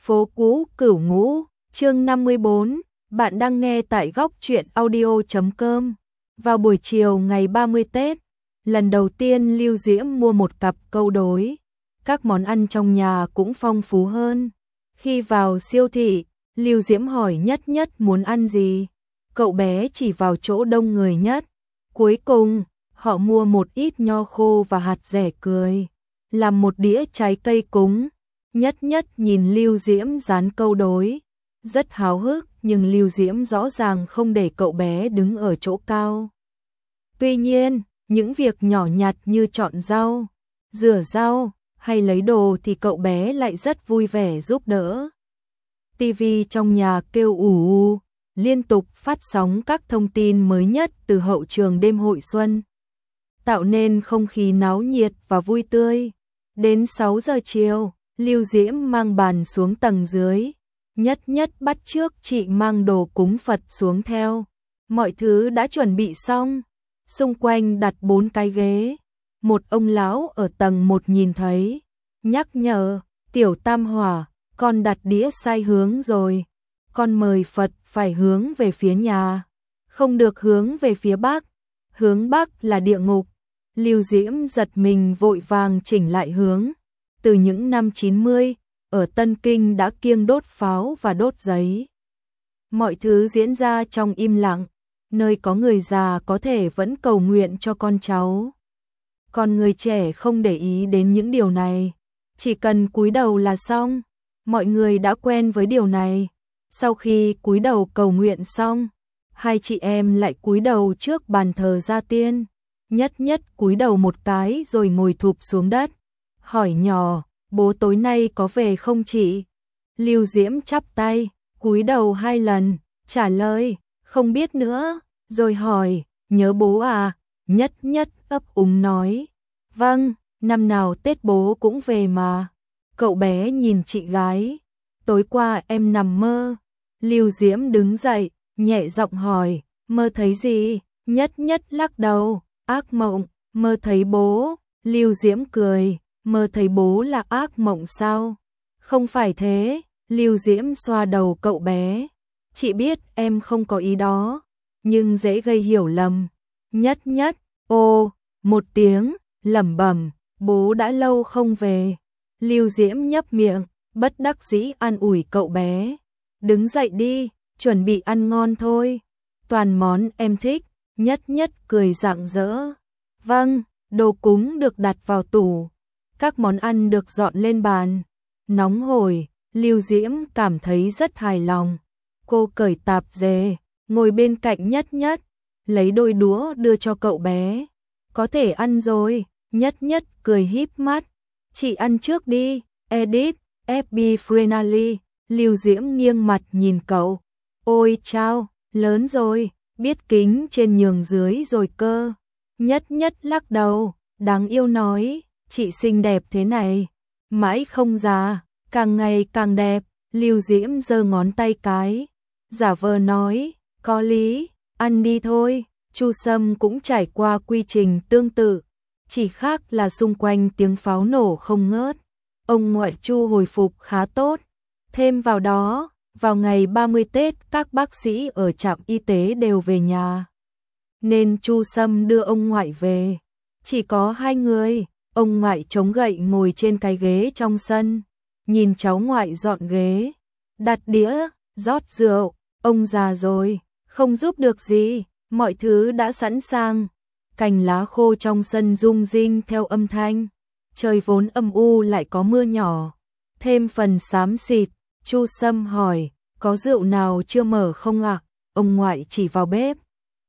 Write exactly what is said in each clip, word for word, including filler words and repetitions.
Phố cũ Cửu Ngũ, chương năm mươi bốn, bạn đang nghe tại góc truyện audio chấm com. Vào buổi chiều ngày ba mươi Tết, lần đầu tiên Lưu Diễm mua một cặp câu đối. Các món ăn trong nhà cũng phong phú hơn. Khi vào siêu thị, Lưu Diễm hỏi Nhất Nhất muốn ăn gì. Cậu bé chỉ vào chỗ đông người nhất. Cuối cùng, họ mua một ít nho khô và hạt dẻ cười, làm một đĩa trái cây cúng. Nhất Nhất nhìn Lưu Diễm dán câu đối, rất háo hức, nhưng Lưu Diễm rõ ràng không để cậu bé đứng ở chỗ cao. Tuy nhiên, những việc nhỏ nhặt như chọn rau, rửa rau hay lấy đồ thì cậu bé lại rất vui vẻ giúp đỡ. Tivi trong nhà kêu ù ù, liên tục phát sóng các thông tin mới nhất từ hậu trường đêm hội xuân, tạo nên không khí náo nhiệt và vui tươi. Đến sáu giờ chiều, Lưu Diễm mang bàn xuống tầng dưới. Nhất Nhất bắt chước chị mang đồ cúng Phật xuống theo. Mọi thứ đã chuẩn bị xong. Xung quanh đặt bốn cái ghế. Một ông lão ở tầng một nhìn thấy, nhắc nhở, Tiểu Tam Hỏa, con đặt đĩa sai hướng rồi. Con mời Phật phải hướng về phía nhà, không được hướng về phía Bắc. Hướng Bắc là địa ngục. Lưu Diễm giật mình vội vàng chỉnh lại hướng. Từ những năm chín mươi, ở Tân Kinh đã kiêng đốt pháo và đốt giấy. Mọi thứ diễn ra trong im lặng, nơi có người già có thể vẫn cầu nguyện cho con cháu. Còn người trẻ không để ý đến những điều này, chỉ cần cúi đầu là xong. Mọi người đã quen với điều này. Sau khi cúi đầu cầu nguyện xong, hai chị em lại cúi đầu trước bàn thờ gia tiên. Nhất Nhất cúi đầu một cái rồi ngồi thụp xuống đất, hỏi nhỏ, bố tối nay có về không chị? Lưu Diễm chắp tay, cúi đầu hai lần, trả lời, không biết nữa, rồi hỏi, nhớ bố à? Nhất Nhất ấp úng nói, vâng, năm nào Tết bố cũng về mà. Cậu bé nhìn chị gái, tối qua em nằm mơ. Lưu Diễm đứng dậy, nhẹ giọng hỏi, mơ thấy gì? Nhất Nhất lắc đầu, ác mộng, mơ thấy bố. Lưu Diễm cười, mơ thấy bố là ác mộng sao? Không phải thế. Lưu Diễm xoa đầu cậu bé, chị biết em không có ý đó, nhưng dễ gây hiểu lầm. Nhất Nhất, ô, một tiếng, lẩm bẩm, bố đã lâu không về. Lưu Diễm nhấp miệng, bất đắc dĩ an ủi cậu bé, đứng dậy đi, chuẩn bị ăn ngon thôi, toàn món em thích. Nhất Nhất cười rạng rỡ, vâng. Đồ cúng được đặt vào tủ, các món ăn được dọn lên bàn. Nóng hổi, Lưu Diễm cảm thấy rất hài lòng. Cô cởi tạp dề, ngồi bên cạnh Nhất Nhất, lấy đôi đũa đưa cho cậu bé. Có thể ăn rồi. Nhất Nhất cười híp mắt, chị ăn trước đi. Edit, ép bê Frenally. Lưu Diễm nghiêng mặt nhìn cậu, ôi chao, lớn rồi, biết kính trên nhường dưới rồi cơ. Nhất Nhất lắc đầu, đáng yêu nói, chị xinh đẹp thế này, mãi không già, càng ngày càng đẹp. Lưu Diễm giơ ngón tay cái, giả vờ nói, có lý, ăn đi thôi. Chu Sâm cũng trải qua quy trình tương tự, chỉ khác là xung quanh tiếng pháo nổ không ngớt. Ông ngoại Chu hồi phục khá tốt. Thêm vào đó, vào ngày ba mươi Tết các bác sĩ ở trạm y tế đều về nhà, nên Chu Sâm đưa ông ngoại về. Chỉ có hai người, ông ngoại chống gậy ngồi trên cái ghế trong sân, nhìn cháu ngoại dọn ghế, đặt đĩa, rót rượu. Ông già rồi, không giúp được gì, mọi thứ đã sẵn sàng. Cành lá khô trong sân rung rinh theo âm thanh, trời vốn âm u lại có mưa nhỏ, thêm phần xám xịt. Chu Sâm hỏi, có rượu nào chưa mở không ạ? Ông ngoại chỉ vào bếp,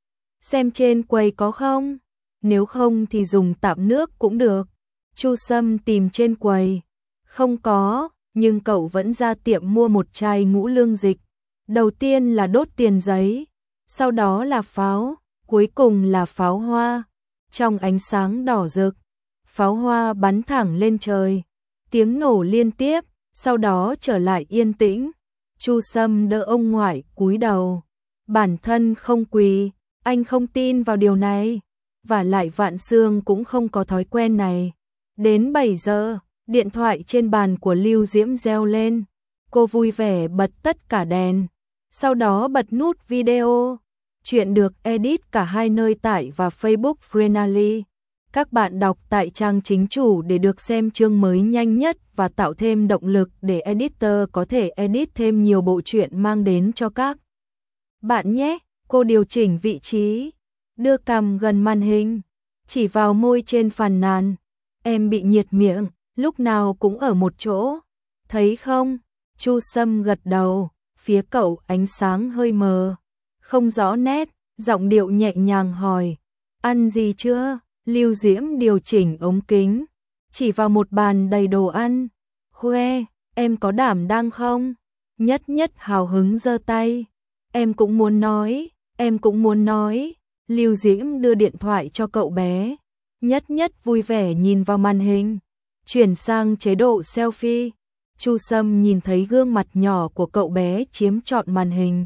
xem trên quầy có không, nếu không thì dùng tạm nước cũng được. Chu Sâm tìm trên quầy, không có, nhưng cậu vẫn ra tiệm mua một chai ngũ lương dịch. Đầu tiên là đốt tiền giấy, sau đó là pháo, cuối cùng là pháo hoa. Trong ánh sáng đỏ rực, pháo hoa bắn thẳng lên trời, tiếng nổ liên tiếp, sau đó trở lại yên tĩnh. Chu Sâm đỡ ông ngoại cúi đầu, bản thân không quỳ, anh không tin vào điều này, và lại Vạn Sương cũng không có thói quen này. Đến bảy giờ, điện thoại trên bàn của Lưu Diễm reo lên. Cô vui vẻ bật tất cả đèn, sau đó bật nút video. Chuyện được edit cả hai nơi tải và Facebook Freenally. Các bạn đọc tại trang chính chủ để được xem chương mới nhanh nhất và tạo thêm động lực để editor có thể edit thêm nhiều bộ truyện mang đến cho các bạn nhé. Cô điều chỉnh vị trí, đưa cằm gần màn hình, chỉ vào môi trên phàn nàn. Em bị nhiệt miệng, lúc nào cũng ở một chỗ. Thấy không? Chu Sâm gật đầu, phía cậu ánh sáng hơi mờ, không rõ nét, giọng điệu nhẹ nhàng hỏi. Ăn gì chưa? Lưu Diễm điều chỉnh ống kính, chỉ vào một bàn đầy đồ ăn. Khoe, em có đảm đang không? Nhất Nhất hào hứng giơ tay. Em cũng muốn nói, em cũng muốn nói. Lưu Diễm đưa điện thoại cho cậu bé. Nhất Nhất vui vẻ nhìn vào màn hình, chuyển sang chế độ selfie. Chu Sâm nhìn thấy gương mặt nhỏ của cậu bé chiếm trọn màn hình.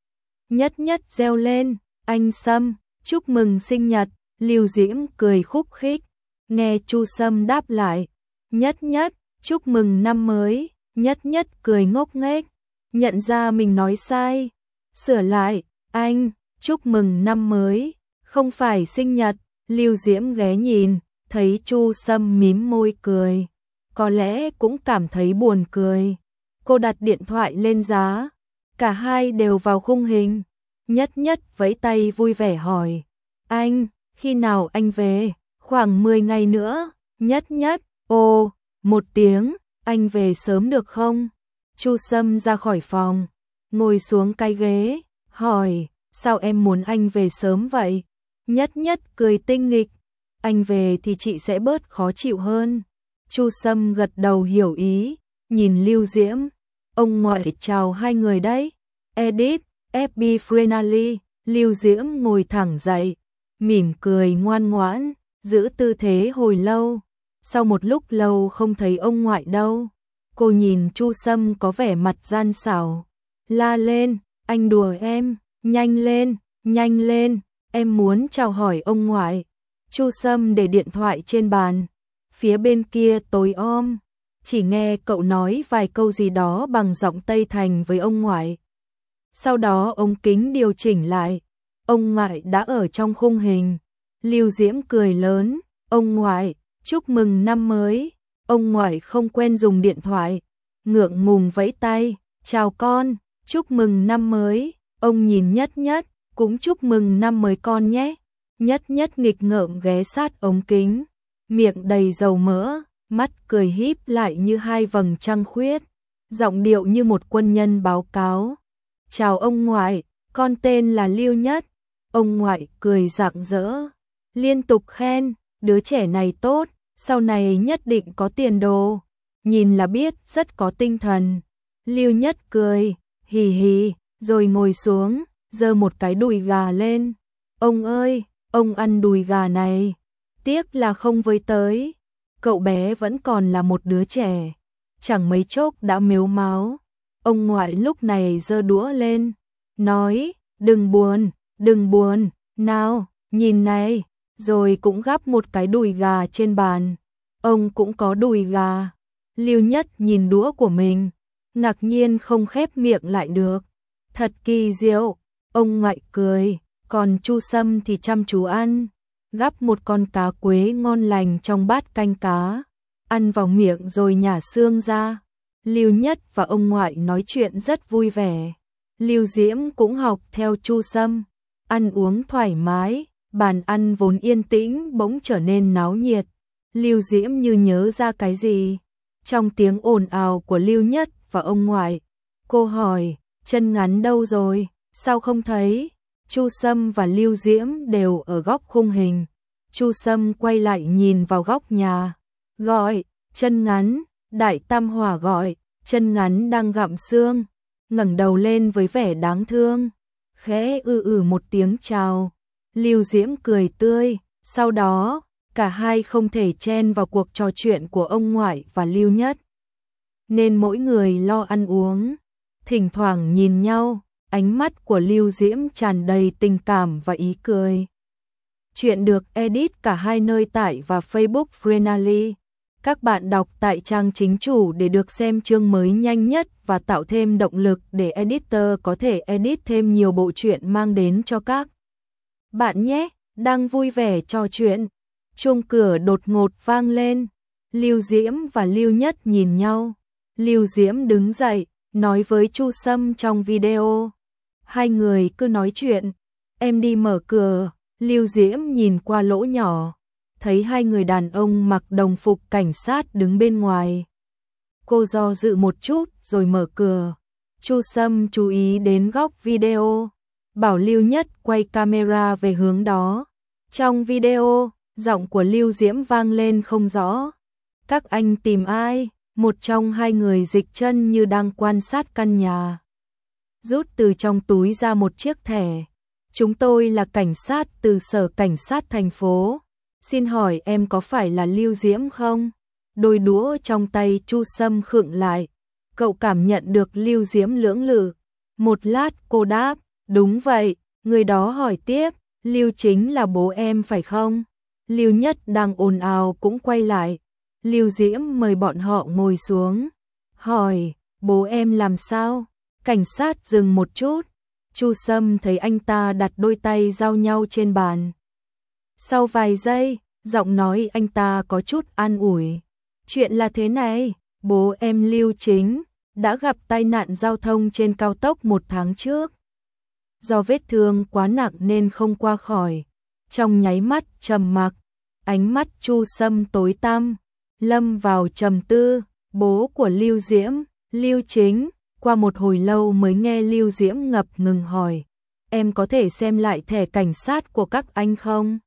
Nhất Nhất reo lên, anh Sâm, chúc mừng sinh nhật. Lưu Diễm cười khúc khích, nghe Chu Sâm đáp lại, Nhất Nhất, chúc mừng năm mới. Nhất Nhất cười ngốc nghếch, nhận ra mình nói sai, sửa lại, anh, chúc mừng năm mới, không phải sinh nhật. Lưu Diễm ghé nhìn, thấy Chu Sâm mím môi cười, có lẽ cũng cảm thấy buồn cười. Cô đặt điện thoại lên giá, cả hai đều vào khung hình. Nhất Nhất vẫy tay vui vẻ hỏi, anh, khi nào anh về? Khoảng mười ngày nữa. Nhất Nhất, ồ, một tiếng, anh về sớm được không? Chu Sâm ra khỏi phòng, ngồi xuống cái ghế, hỏi, sao em muốn anh về sớm vậy? Nhất Nhất cười tinh nghịch, anh về thì chị sẽ bớt khó chịu hơn. Chu Sâm gật đầu hiểu ý, nhìn Lưu Diễm, ông ngoại chào hai người đấy. Edit, ép bê Freenally. Lưu Diễm ngồi thẳng dậy, mỉm cười ngoan ngoãn, giữ tư thế hồi lâu. Sau một lúc lâu không thấy ông ngoại đâu, cô nhìn Chu Sâm có vẻ mặt gian xảo, la lên, anh đùa em, nhanh lên, nhanh lên, em muốn chào hỏi ông ngoại. Chu Sâm để điện thoại trên bàn, phía bên kia tối om, chỉ nghe cậu nói vài câu gì đó bằng giọng Tây Thành với ông ngoại. Sau đó ống kính điều chỉnh lại, ông ngoại đã ở trong khung hình. Lưu Diễm cười lớn, ông ngoại, chúc mừng năm mới. Ông ngoại không quen dùng điện thoại, ngượng ngùng vẫy tay, chào con, chúc mừng năm mới. Ông nhìn Nhất Nhất, cũng chúc mừng năm mới con nhé. Nhất Nhất nghịch ngợm ghé sát ống kính, miệng đầy dầu mỡ, mắt cười híp lại như hai vầng trăng khuyết, giọng điệu như một quân nhân báo cáo. Chào ông ngoại, con tên là Lưu Nhất. Ông ngoại cười rạng rỡ, liên tục khen, đứa trẻ này tốt, sau này nhất định có tiền đồ, nhìn là biết rất có tinh thần. Lưu Nhất cười, hì hì, rồi ngồi xuống, giơ một cái đùi gà lên. Ông ơi, ông ăn đùi gà này, tiếc là không với tới. Cậu bé vẫn còn là một đứa trẻ, chẳng mấy chốc đã mếu máo. Ông ngoại lúc này giơ đũa lên, nói, đừng buồn, đừng buồn, nào, nhìn này, rồi cũng gắp một cái đùi gà trên bàn. Ông cũng có đùi gà. Lưu Nhất nhìn đũa của mình, ngạc nhiên không khép miệng lại được. Thật kỳ diệu, ông ngoại cười, còn Chu Sâm thì chăm chú ăn, gắp một con cá quế ngon lành trong bát canh cá, ăn vào miệng rồi nhả xương ra. Lưu Nhất và ông ngoại nói chuyện rất vui vẻ. Lưu Diễm cũng học theo Chu Sâm, ăn uống thoải mái, bàn ăn vốn yên tĩnh bỗng trở nên náo nhiệt. Lưu Diễm như nhớ ra cái gì, trong tiếng ồn ào của Lưu Nhất và ông ngoại, cô hỏi, chân ngắn đâu rồi, sao không thấy? Chu Sâm và Lưu Diễm đều ở góc khung hình. Chu Sâm quay lại nhìn vào góc nhà, gọi, chân ngắn. Đại Tam Hỏa gọi, chân ngắn đang gặm xương, ngẩng đầu lên với vẻ đáng thương, khẽ ư ử một tiếng chào. Lưu Diễm cười tươi, sau đó, cả hai không thể chen vào cuộc trò chuyện của ông ngoại và Lưu Nhất, nên mỗi người lo ăn uống, thỉnh thoảng nhìn nhau, ánh mắt của Lưu Diễm tràn đầy tình cảm và ý cười. Chuyện được edit cả hai nơi tải và Facebook Freenally. Các bạn đọc tại trang chính chủ để được xem chương mới nhanh nhất và tạo thêm động lực để editor có thể edit thêm nhiều bộ truyện mang đến cho các bạn nhé. Đang vui vẻ trò chuyện, chuông cửa đột ngột vang lên. Lưu Diễm và Lưu Nhất nhìn nhau. Lưu Diễm đứng dậy, nói với Chu Sâm trong video. Hai người cứ nói chuyện, em đi mở cửa. Lưu Diễm nhìn qua lỗ nhỏ, thấy hai người đàn ông mặc đồng phục cảnh sát đứng bên ngoài. Cô do dự một chút rồi mở cửa. Chu Sâm chú ý đến góc video, bảo Lưu Nhất quay camera về hướng đó. Trong video, giọng của Lưu Diễm vang lên không rõ. Các anh tìm ai? Một trong hai người dịch chân như đang quan sát căn nhà. Rút từ trong túi ra một chiếc thẻ. Chúng tôi là cảnh sát từ sở cảnh sát thành phố. Xin hỏi em có phải là Lưu Diễm không? Đôi đũa trong tay Chu Sâm khựng lại. Cậu cảm nhận được Lưu Diễm lưỡng lự. Một lát cô đáp, đúng vậy. Người đó hỏi tiếp, Lưu chính là bố em phải không? Lưu Nhất đang ồn ào cũng quay lại. Lưu Diễm mời bọn họ ngồi xuống. Hỏi, bố em làm sao? Cảnh sát dừng một chút. Chu Sâm thấy anh ta đặt đôi tay giao nhau trên bàn. Sau vài giây, giọng nói anh ta có chút an ủi. Chuyện là thế này, bố em Lưu Chính đã gặp tai nạn giao thông trên cao tốc một tháng trước. Do vết thương quá nặng nên không qua khỏi. Trong nháy mắt trầm mặc, ánh mắt Chu Sâm tối tăm, lâm vào trầm tư. Bố của Lưu Diễm, Lưu Chính. Qua một hồi lâu mới nghe Lưu Diễm ngập ngừng hỏi, em có thể xem lại thẻ cảnh sát của các anh không?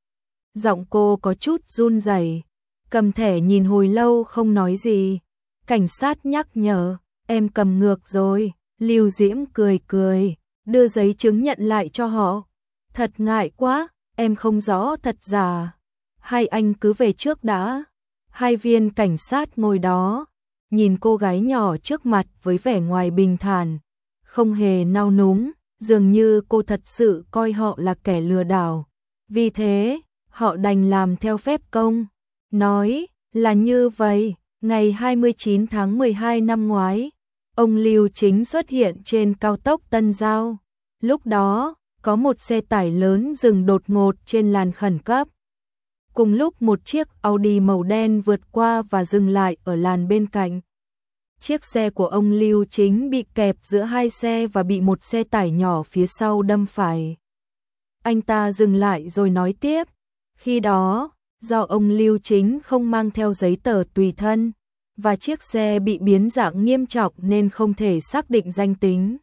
Giọng cô có chút run rẩy, cầm thẻ nhìn hồi lâu không nói gì. Cảnh sát nhắc nhở, em cầm ngược rồi. Lưu Diễm cười cười, đưa giấy chứng nhận lại cho họ. Thật ngại quá, em không rõ thật giả. Hai anh cứ về trước đã. Hai viên cảnh sát ngồi đó, nhìn cô gái nhỏ trước mặt với vẻ ngoài bình thản, không hề nao núng, dường như cô thật sự coi họ là kẻ lừa đảo. Vì thế, họ đành làm theo phép công. Nói là như vậy, ngày hai mươi chín tháng mười hai năm ngoái, ông Lưu Chính xuất hiện trên cao tốc Tân Giao. Lúc đó, có một xe tải lớn dừng đột ngột trên làn khẩn cấp. Cùng lúc một chiếc Audi màu đen vượt qua và dừng lại ở làn bên cạnh. Chiếc xe của ông Lưu Chính bị kẹp giữa hai xe và bị một xe tải nhỏ phía sau đâm phải. Anh ta dừng lại rồi nói tiếp, khi đó, do ông Lưu Chính không mang theo giấy tờ tùy thân, và chiếc xe bị biến dạng nghiêm trọng nên không thể xác định danh tính.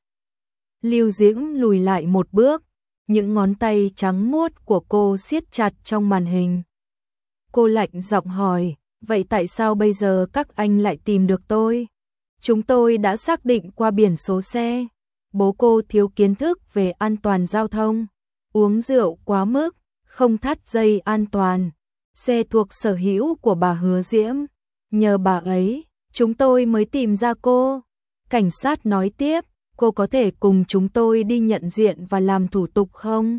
Lưu Diễm lùi lại một bước, những ngón tay trắng muốt của cô siết chặt trong màn hình. Cô lạnh giọng hỏi, vậy tại sao bây giờ các anh lại tìm được tôi? Chúng tôi đã xác định qua biển số xe. Bố cô thiếu kiến thức về an toàn giao thông, uống rượu quá mức, không thắt dây an toàn. Xe thuộc sở hữu của bà Hứa Diễm. Nhờ bà ấy, chúng tôi mới tìm ra cô. Cảnh sát nói tiếp, cô có thể cùng chúng tôi đi nhận diện và làm thủ tục không?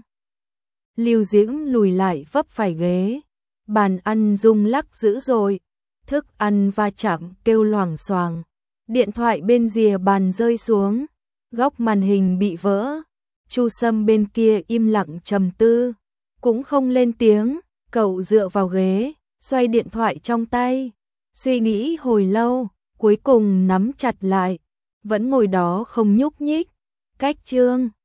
Lưu Diễm lùi lại vấp phải ghế. Bàn ăn rung lắc dữ dội, thức ăn va chạm kêu loảng xoảng. Điện thoại bên rìa bàn rơi xuống, góc màn hình bị vỡ. Chu Sâm bên kia im lặng trầm tư, cũng không lên tiếng. Cậu dựa vào ghế, xoay điện thoại trong tay, suy nghĩ hồi lâu, cuối cùng nắm chặt lại, vẫn ngồi đó không nhúc nhích. Cách chương